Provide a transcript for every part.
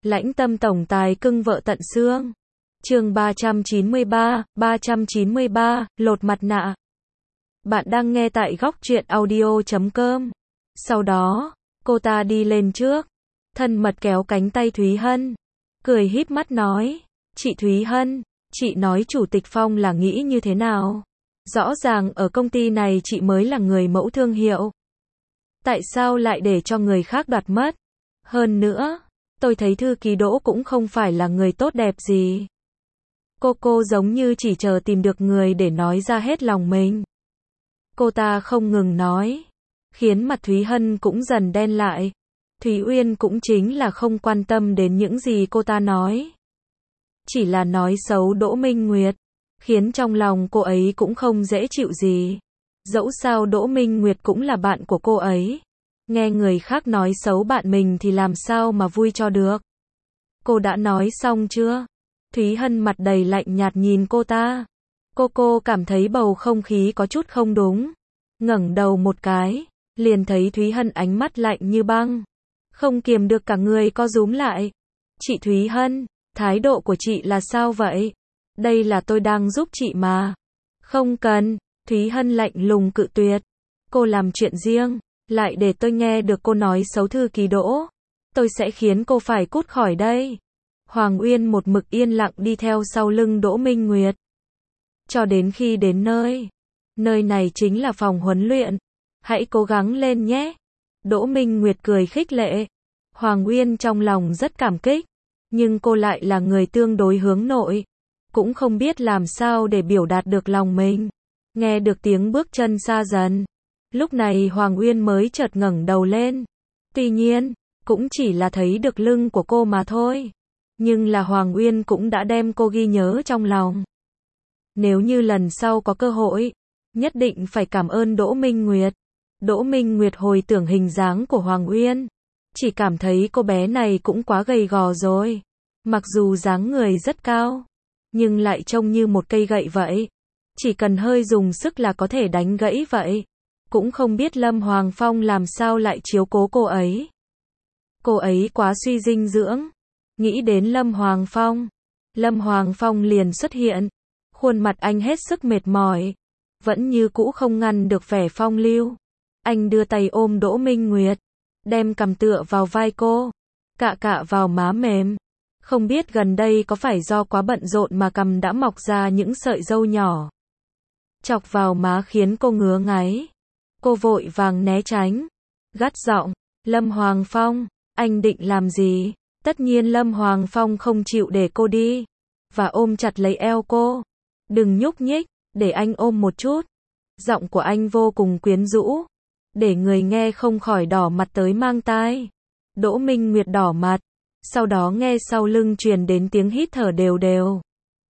Lãnh tâm tổng tài cưng vợ tận xương. Chương 393, lột mặt nạ. Bạn đang nghe tại góc truyện audio.com. Sau đó, cô ta đi lên trước, thân mật kéo cánh tay Thúy Hân, cười híp mắt nói, chị Thúy Hân, chị nói Chủ tịch Phong là nghĩ như thế nào? Rõ ràng ở công ty này chị mới là người mẫu thương hiệu. Tại sao lại để cho người khác đoạt mất? Hơn nữa, tôi thấy thư ký Đỗ cũng không phải là người tốt đẹp gì. Cô giống như chỉ chờ tìm được người để nói ra hết lòng mình. Cô ta không ngừng nói, khiến mặt Thúy Hân cũng dần đen lại. Thúy Uyên cũng chính là không quan tâm đến những gì cô ta nói. Chỉ là nói xấu Đỗ Minh Nguyệt, khiến trong lòng cô ấy cũng không dễ chịu gì. Dẫu sao Đỗ Minh Nguyệt cũng là bạn của cô ấy. Nghe người khác nói xấu bạn mình thì làm sao mà vui cho được. Cô đã nói xong chưa? Thúy Hân mặt đầy lạnh nhạt nhìn cô ta. Cô cảm thấy bầu không khí có chút không đúng. Ngẩng đầu một cái, liền thấy Thúy Hân ánh mắt lạnh như băng. Không kiềm được cả người co rúm lại. Chị Thúy Hân, thái độ của chị là sao vậy? Đây là tôi đang giúp chị mà. Không cần, Thúy Hân lạnh lùng cự tuyệt. Cô làm chuyện riêng, lại để tôi nghe được cô nói xấu thư ký Đỗ. Tôi sẽ khiến cô phải cút khỏi đây. Hoàng Uyên một mực yên lặng đi theo sau lưng Đỗ Minh Nguyệt. Cho đến khi đến nơi. Nơi này chính là phòng huấn luyện. Hãy cố gắng lên nhé. Đỗ Minh Nguyệt cười khích lệ. Hoàng Uyên trong lòng rất cảm kích. Nhưng cô lại là người tương đối hướng nội. Cũng không biết làm sao để biểu đạt được lòng mình. Nghe được tiếng bước chân xa dần. Lúc này Hoàng Uyên mới chợt ngẩng đầu lên. Tuy nhiên, cũng chỉ là thấy được lưng của cô mà thôi. Nhưng là Hoàng Uyên cũng đã đem cô ghi nhớ trong lòng. Nếu như lần sau có cơ hội, nhất định phải cảm ơn Đỗ Minh Nguyệt. Đỗ Minh Nguyệt hồi tưởng hình dáng của Hoàng Uyên. Chỉ cảm thấy cô bé này cũng quá gầy gò rồi. Mặc dù dáng người rất cao, nhưng lại trông như một cây gậy vậy. Chỉ cần hơi dùng sức là có thể đánh gãy vậy. Cũng không biết Lâm Hoàng Phong làm sao lại chiếu cố cô ấy. Cô ấy quá suy dinh dưỡng. Nghĩ đến Lâm Hoàng Phong liền xuất hiện. Khuôn mặt anh hết sức mệt mỏi. Vẫn như cũ không ngăn được vẻ phong lưu. Anh đưa tay ôm Đỗ Minh Nguyệt. Đem cằm tựa vào vai cô. Cạ vào má mềm. Không biết gần đây có phải do quá bận rộn mà cằm đã mọc ra những sợi râu nhỏ. Chọc vào má khiến cô ngứa ngáy. Cô vội vàng né tránh. Gắt giọng, Lâm Hoàng Phong, anh định làm gì? Tất nhiên Lâm Hoàng Phong không chịu để cô đi. Và ôm chặt lấy eo cô. Đừng nhúc nhích, để anh ôm một chút. Giọng của anh vô cùng quyến rũ. Để người nghe không khỏi đỏ mặt tới mang tai. Đỗ Minh Nguyệt đỏ mặt. Sau đó nghe sau lưng truyền đến tiếng hít thở đều đều.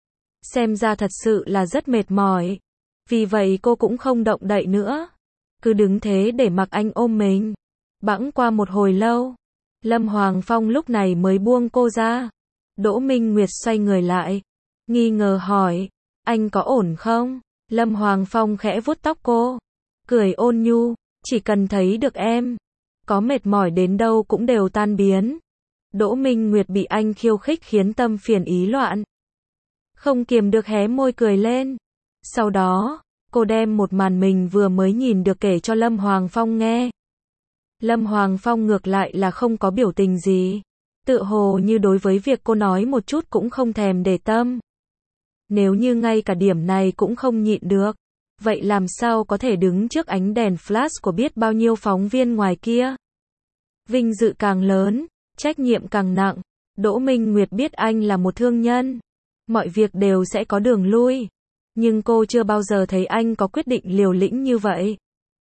Xem ra thật sự là rất mệt mỏi. Vì vậy cô cũng không động đậy nữa. Cứ đứng thế để mặc anh ôm mình. Bẵng qua một hồi lâu. Lâm Hoàng Phong lúc này mới buông cô ra. Đỗ Minh Nguyệt xoay người lại. Nghi ngờ hỏi. Anh có ổn không? Lâm Hoàng Phong khẽ vuốt tóc cô. Cười ôn nhu. Chỉ cần thấy được em. Có mệt mỏi đến đâu cũng đều tan biến. Đỗ Minh Nguyệt bị anh khiêu khích khiến tâm phiền ý loạn. Không kiềm được hé môi cười lên. Sau đó, cô đem một màn mình vừa mới nhìn được kể cho Lâm Hoàng Phong nghe. Lâm Hoàng Phong ngược lại là không có biểu tình gì. Tựa hồ như đối với việc cô nói một chút cũng không thèm để tâm. Nếu như ngay cả điểm này cũng không nhịn được, vậy làm sao có thể đứng trước ánh đèn flash của biết bao nhiêu phóng viên ngoài kia. Vinh dự càng lớn, trách nhiệm càng nặng. Đỗ Minh Nguyệt biết anh là một thương nhân. Mọi việc đều sẽ có đường lui. Nhưng cô chưa bao giờ thấy anh có quyết định liều lĩnh như vậy.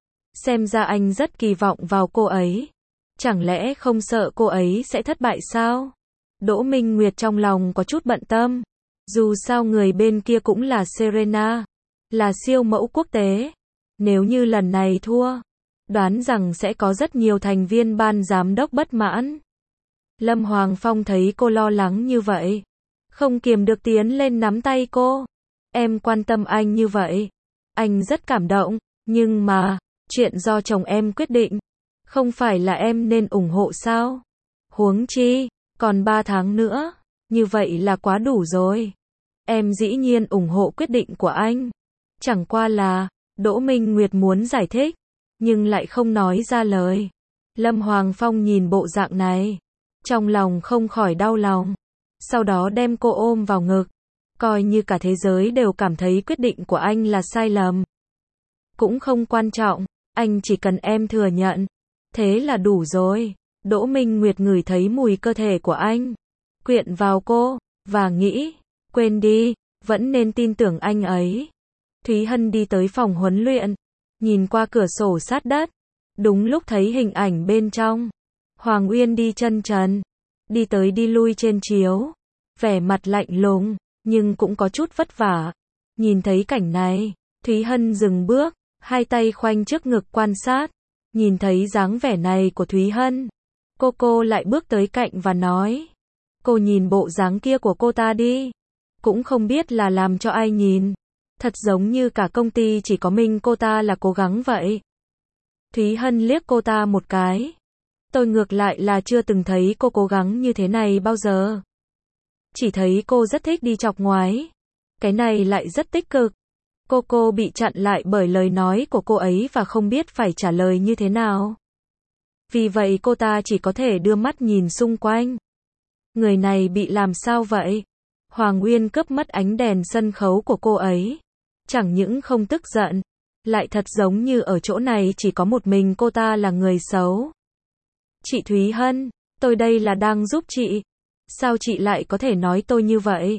Xem ra anh rất kỳ vọng vào cô ấy. Chẳng lẽ không sợ cô ấy sẽ thất bại sao? Đỗ Minh Nguyệt trong lòng có chút bận tâm. Dù sao người bên kia cũng là Serena. Là siêu mẫu quốc tế. Nếu như lần này thua, đoán rằng sẽ có rất nhiều thành viên ban giám đốc bất mãn. Lâm Hoàng Phong thấy cô lo lắng như vậy. Không kiềm được tiến lên nắm tay cô. Em quan tâm anh như vậy. Anh rất cảm động. Nhưng mà, chuyện do chồng em quyết định. Không phải là em nên ủng hộ sao? Huống chi, Còn 3 tháng nữa, như vậy là quá đủ rồi. Em dĩ nhiên ủng hộ quyết định của anh. Chẳng qua là, Đỗ Minh Nguyệt muốn giải thích, nhưng lại không nói ra lời. Lâm Hoàng Phong nhìn bộ dạng này, trong lòng không khỏi đau lòng. Sau đó đem cô ôm vào ngực, coi như cả thế giới đều cảm thấy quyết định của anh là sai lầm. Cũng không quan trọng, anh chỉ cần em thừa nhận. Thế là đủ rồi. Đỗ Minh Nguyệt ngửi thấy mùi cơ thể của anh, quyện vào cô, và nghĩ, quên đi, vẫn nên tin tưởng anh ấy. Thúy Hân đi tới phòng huấn luyện, nhìn qua cửa sổ sát đất, đúng lúc thấy hình ảnh bên trong. Hoàng Uyên đi chân trần, đi tới đi lui trên chiếu, vẻ mặt lạnh lùng, nhưng cũng có chút vất vả. Nhìn thấy cảnh này, Thúy Hân dừng bước, hai tay khoanh trước ngực quan sát. Nhìn thấy dáng vẻ này của Thúy Hân, cô lại bước tới cạnh và nói, cô nhìn bộ dáng kia của cô ta đi, cũng không biết là làm cho ai nhìn, thật giống như cả công ty chỉ có mình cô ta là cố gắng vậy. Thúy Hân liếc cô ta một cái, tôi ngược lại là chưa từng thấy cô cố gắng như thế này bao giờ. Chỉ thấy cô rất thích đi chọc ngoái, cái này lại rất tích cực. Cô bị chặn lại bởi lời nói của cô ấy và không biết phải trả lời như thế nào. Vì vậy cô ta chỉ có thể đưa mắt nhìn xung quanh. Người này bị làm sao vậy? Hoàng Uyên cướp mất ánh đèn sân khấu của cô ấy. Chẳng những không tức giận, lại thật giống như ở chỗ này chỉ có một mình cô ta là người xấu. Chị Thúy Hân, tôi đây là đang giúp chị. Sao chị lại có thể nói tôi như vậy?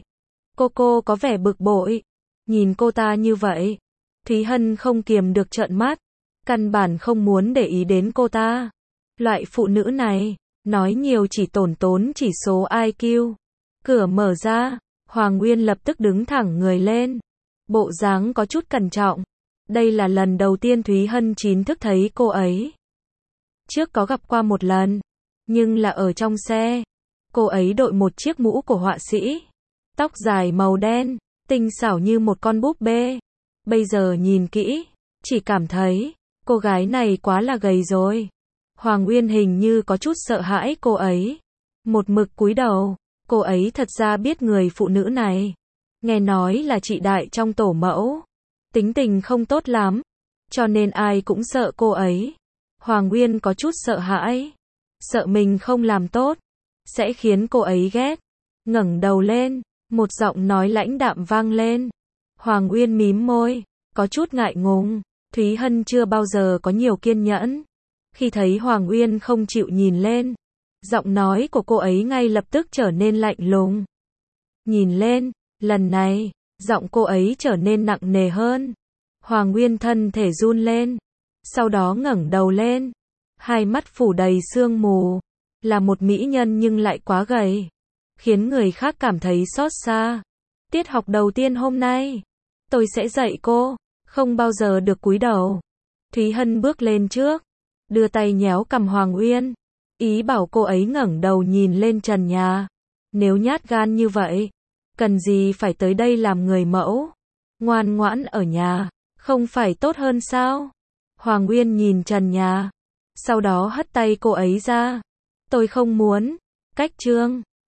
Cô có vẻ bực bội. Nhìn cô ta như vậy, Thúy Hân không kiềm được trợn mắt, căn bản không muốn để ý đến cô ta. Loại phụ nữ này, nói nhiều chỉ tốn chỉ số IQ. Cửa mở ra, Hoàng Uyên lập tức đứng thẳng người lên, bộ dáng có chút cẩn trọng. Đây là lần đầu tiên Thúy Hân chính thức thấy cô ấy. Trước có gặp qua một lần, nhưng là ở trong xe. Cô ấy đội một chiếc mũ của họa sĩ, tóc dài màu đen, tinh xảo như một con búp bê. Bây giờ nhìn kỹ, chỉ cảm thấy, cô gái này quá là gầy rồi. Hoàng Uyên hình như có chút sợ hãi cô ấy. Một mực cúi đầu, cô ấy thật ra biết người phụ nữ này. Nghe nói là chị đại trong tổ mẫu. Tính tình không tốt lắm, cho nên ai cũng sợ cô ấy. Hoàng Uyên có chút sợ hãi. Sợ mình không làm tốt, sẽ khiến cô ấy ghét. Ngẩng đầu lên, một giọng nói lãnh đạm vang lên. Hoàng Uyên mím môi, có chút ngại ngùng. Thúy Hân chưa bao giờ có nhiều kiên nhẫn. Khi thấy Hoàng Uyên không chịu nhìn lên, giọng nói của cô ấy ngay lập tức trở nên lạnh lùng. Nhìn lên, lần này, giọng cô ấy trở nên nặng nề hơn. Hoàng Uyên thân thể run lên, sau đó ngẩng đầu lên. Hai mắt phủ đầy sương mù, là một mỹ nhân nhưng lại quá gầy, khiến người khác cảm thấy xót xa. Tiết học đầu tiên hôm nay, tôi sẽ dạy cô, không bao giờ được cúi đầu. Thúy Hân bước lên trước, đưa tay nhéo cằm Hoàng Uyên, ý bảo cô ấy ngẩng đầu nhìn lên trần nhà. Nếu nhát gan như vậy, cần gì phải tới đây làm người mẫu? Ngoan ngoãn ở nhà, không phải tốt hơn sao? Hoàng Uyên nhìn trần nhà, sau đó hất tay cô ấy ra. Tôi không muốn. Cách chương